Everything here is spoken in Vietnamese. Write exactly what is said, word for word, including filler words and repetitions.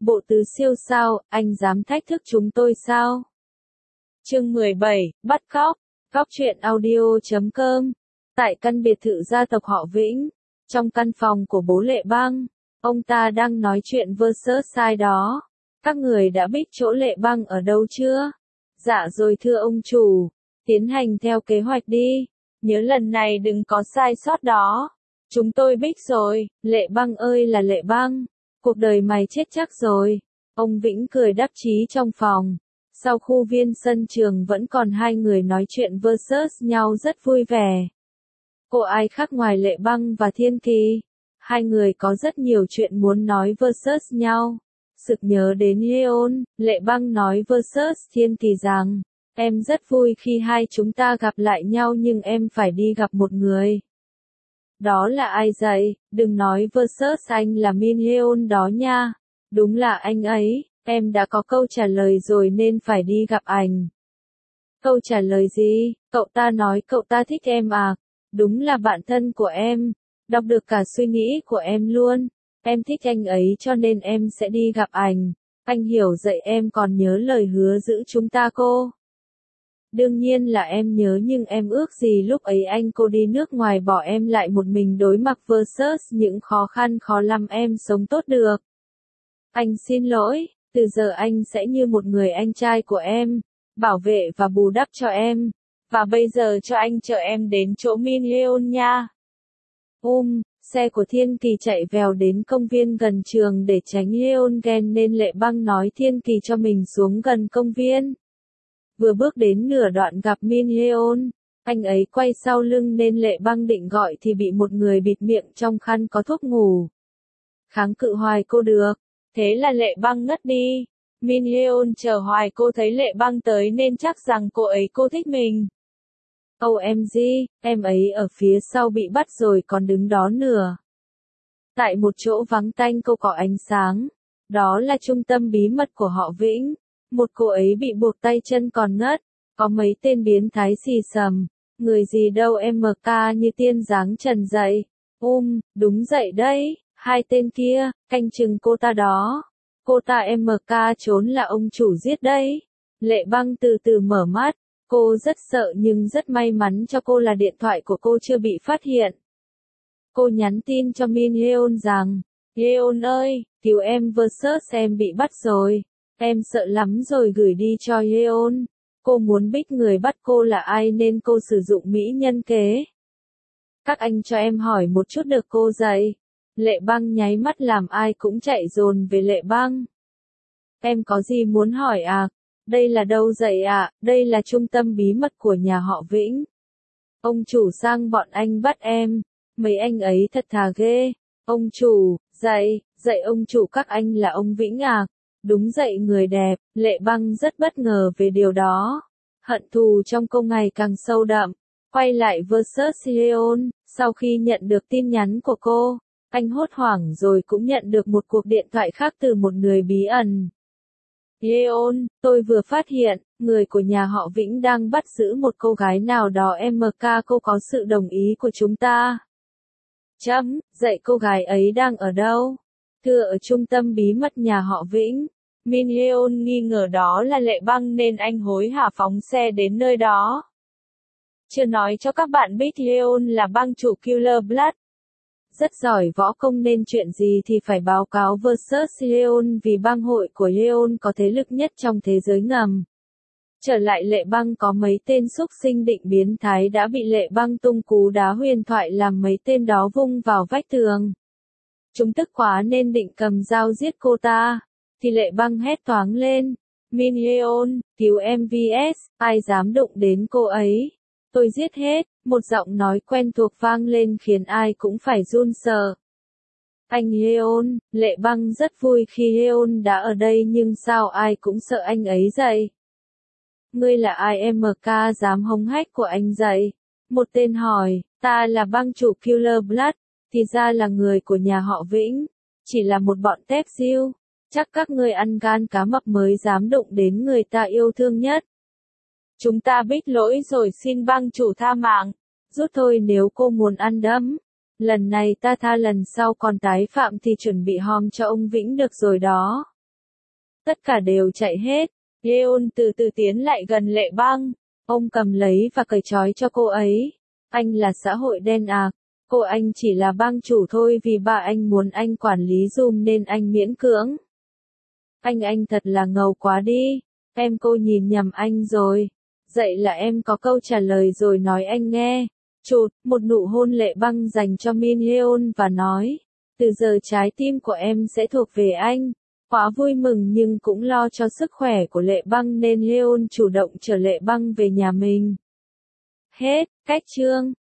Bộ tứ siêu sao, anh dám thách thức chúng tôi sao? Chương mười bảy, bắt cóc. Cóc truyện audio chấm com. Tại căn biệt thự gia tộc họ Vĩnh, trong căn phòng của bố Lệ Băng, ông ta đang nói chuyện versus sai đó. Các người đã biết chỗ Lệ Băng ở đâu chưa? Dạ rồi thưa ông chủ, tiến hành theo kế hoạch đi. Nhớ lần này đừng có sai sót đó. Chúng tôi biết rồi, Lệ Băng ơi là Lệ Băng, cuộc đời mày chết chắc rồi. Ông Vĩnh cười đắc chí trong phòng. Sau khu viên sân trường vẫn còn hai người nói chuyện versus nhau rất vui vẻ. Cô ai khác ngoài Lệ Băng và Thiên Kỳ. Hai người có rất nhiều chuyện muốn nói versus nhau. Sực nhớ đến Yeon, Lệ Băng nói versus Thiên Kỳ rằng, em rất vui khi hai chúng ta gặp lại nhau nhưng em phải đi gặp một người. Đó là ai vậy? Đừng nói versus anh là Min Yeon đó nha. Đúng là anh ấy, em đã có câu trả lời rồi nên phải đi gặp anh. Câu trả lời gì? Cậu ta nói cậu ta thích em à? Đúng là bạn thân của em. Đọc được cả suy nghĩ của em luôn. Em thích anh ấy cho nên em sẽ đi gặp anh. Anh hiểu dạy em còn nhớ lời hứa giữ chúng ta cô. Đương nhiên là em nhớ nhưng em ước gì lúc ấy anh cô đi nước ngoài bỏ em lại một mình đối mặt versus những khó khăn khó lắm em sống tốt được. Anh xin lỗi, từ giờ anh sẽ như một người anh trai của em, bảo vệ và bù đắp cho em. Và bây giờ cho anh chở em đến chỗ Min Yeon nha. Um, xe của Thiên Kỳ chạy vèo đến công viên gần trường để tránh Yeon ghen nên Lệ Băng nói Thiên Kỳ cho mình xuống gần công viên. Vừa bước đến nửa đoạn gặp Min Yeon, anh ấy quay sau lưng nên Lệ Băng định gọi thì bị một người bịt miệng trong khăn có thuốc ngủ. Kháng cự hoài cô được, thế là Lệ Băng ngất đi. Min Yeon chờ hoài cô thấy Lệ Băng tới nên chắc rằng cô ấy cô thích mình. ô em giê, em ấy ở phía sau bị bắt rồi còn đứng đó nửa. Tại một chỗ vắng tanh cô có ánh sáng, đó là trung tâm bí mật của họ Vĩnh. Một cô ấy bị buộc tay chân còn ngất, có mấy tên biến thái xì xầm, người gì đâu em ca như tiên dáng trần dậy. Um, đúng dậy đấy, hai tên kia, canh chừng cô ta đó. Cô ta em ca trốn là ông chủ giết đấy. Lệ Băng từ từ mở mắt, cô rất sợ nhưng rất may mắn cho cô là điện thoại của cô chưa bị phát hiện. Cô nhắn tin cho Min Yeon rằng, Yeon ơi, cứu em versus em bị bắt rồi. Em sợ lắm rồi gửi đi cho Yeon. Cô muốn biết người bắt cô là ai nên cô sử dụng mỹ nhân kế. Các anh cho em hỏi một chút được cô dạy. Lệ Băng nháy mắt làm ai cũng chạy dồn về Lệ Băng. Em có gì muốn hỏi à? Đây là đâu dạy ạ? À? Đây là trung tâm bí mật của nhà họ Vĩnh. Ông chủ sang bọn anh bắt em. Mấy anh ấy thật thà ghê. Ông chủ, dạy, dạy ông chủ các anh là ông Vĩnh à? Đúng dậy người đẹp, Lệ Băng rất bất ngờ về điều đó. Hận thù trong cô ngày càng sâu đậm. Quay lại versus Yeon, sau khi nhận được tin nhắn của cô, anh hốt hoảng rồi cũng nhận được một cuộc điện thoại khác từ một người bí ẩn. Yeon, tôi vừa phát hiện, người của nhà họ Vĩnh đang bắt giữ một cô gái nào đó em ca cô có sự đồng ý của chúng ta. Chấm, dạy cô gái ấy đang ở đâu? Thưa ở trung tâm bí mật nhà họ Vĩnh. Min Yeon nghi ngờ đó là Lệ Băng nên anh hối hả phóng xe đến nơi đó. Chưa nói cho các bạn biết Yeon là bang chủ Killer Blood. Rất giỏi võ công nên chuyện gì thì phải báo cáo versus Yeon vì bang hội của Yeon có thế lực nhất trong thế giới ngầm. Trở lại Lệ Băng có mấy tên xúc sinh định biến thái đã bị Lệ Băng tung cú đá huyền thoại làm mấy tên đó vung vào vách tường. Chúng tức quá nên định cầm dao giết cô ta. Thì Lệ Băng hét toáng lên. Min Yeon, cứu em vs, ai dám đụng đến cô ấy. Tôi giết hết, một giọng nói quen thuộc vang lên khiến ai cũng phải run sợ. Anh Yeon, Lệ Băng rất vui khi Yeon đã ở đây nhưng sao ai cũng sợ anh ấy vậy? Ngươi là ai em ca dám hống hách của anh dậy? Một tên hỏi, ta là bang chủ Killer Blood, thì ra là người của nhà họ Vĩnh, chỉ là một bọn tép diêu. Chắc các ngươi ăn gan cá mập mới dám đụng đến người ta yêu thương nhất. Chúng ta biết lỗi rồi xin bang chủ tha mạng. Rút thôi nếu cô muốn ăn đấm. Lần này ta tha lần sau còn tái phạm thì chuẩn bị hòm cho ông Vĩnh được rồi đó. Tất cả đều chạy hết. Leon từ từ tiến lại gần Lệ Băng. Ông cầm lấy và cởi trói cho cô ấy. Anh là xã hội đen à? Cô anh chỉ là bang chủ thôi, vì ba anh muốn anh quản lý giùm nên anh miễn cưỡng. Anh anh thật là ngầu quá đi. Em cô nhìn nhầm anh rồi. Dậy là em có câu trả lời rồi, nói anh nghe. Chụt, một nụ hôn Lệ Băng dành cho Min Leon và nói. Từ giờ trái tim của em sẽ thuộc về anh. Quá vui mừng nhưng cũng lo cho sức khỏe của Lệ Băng nên Leon chủ động chở Lệ Băng về nhà mình. Hết, cách chương.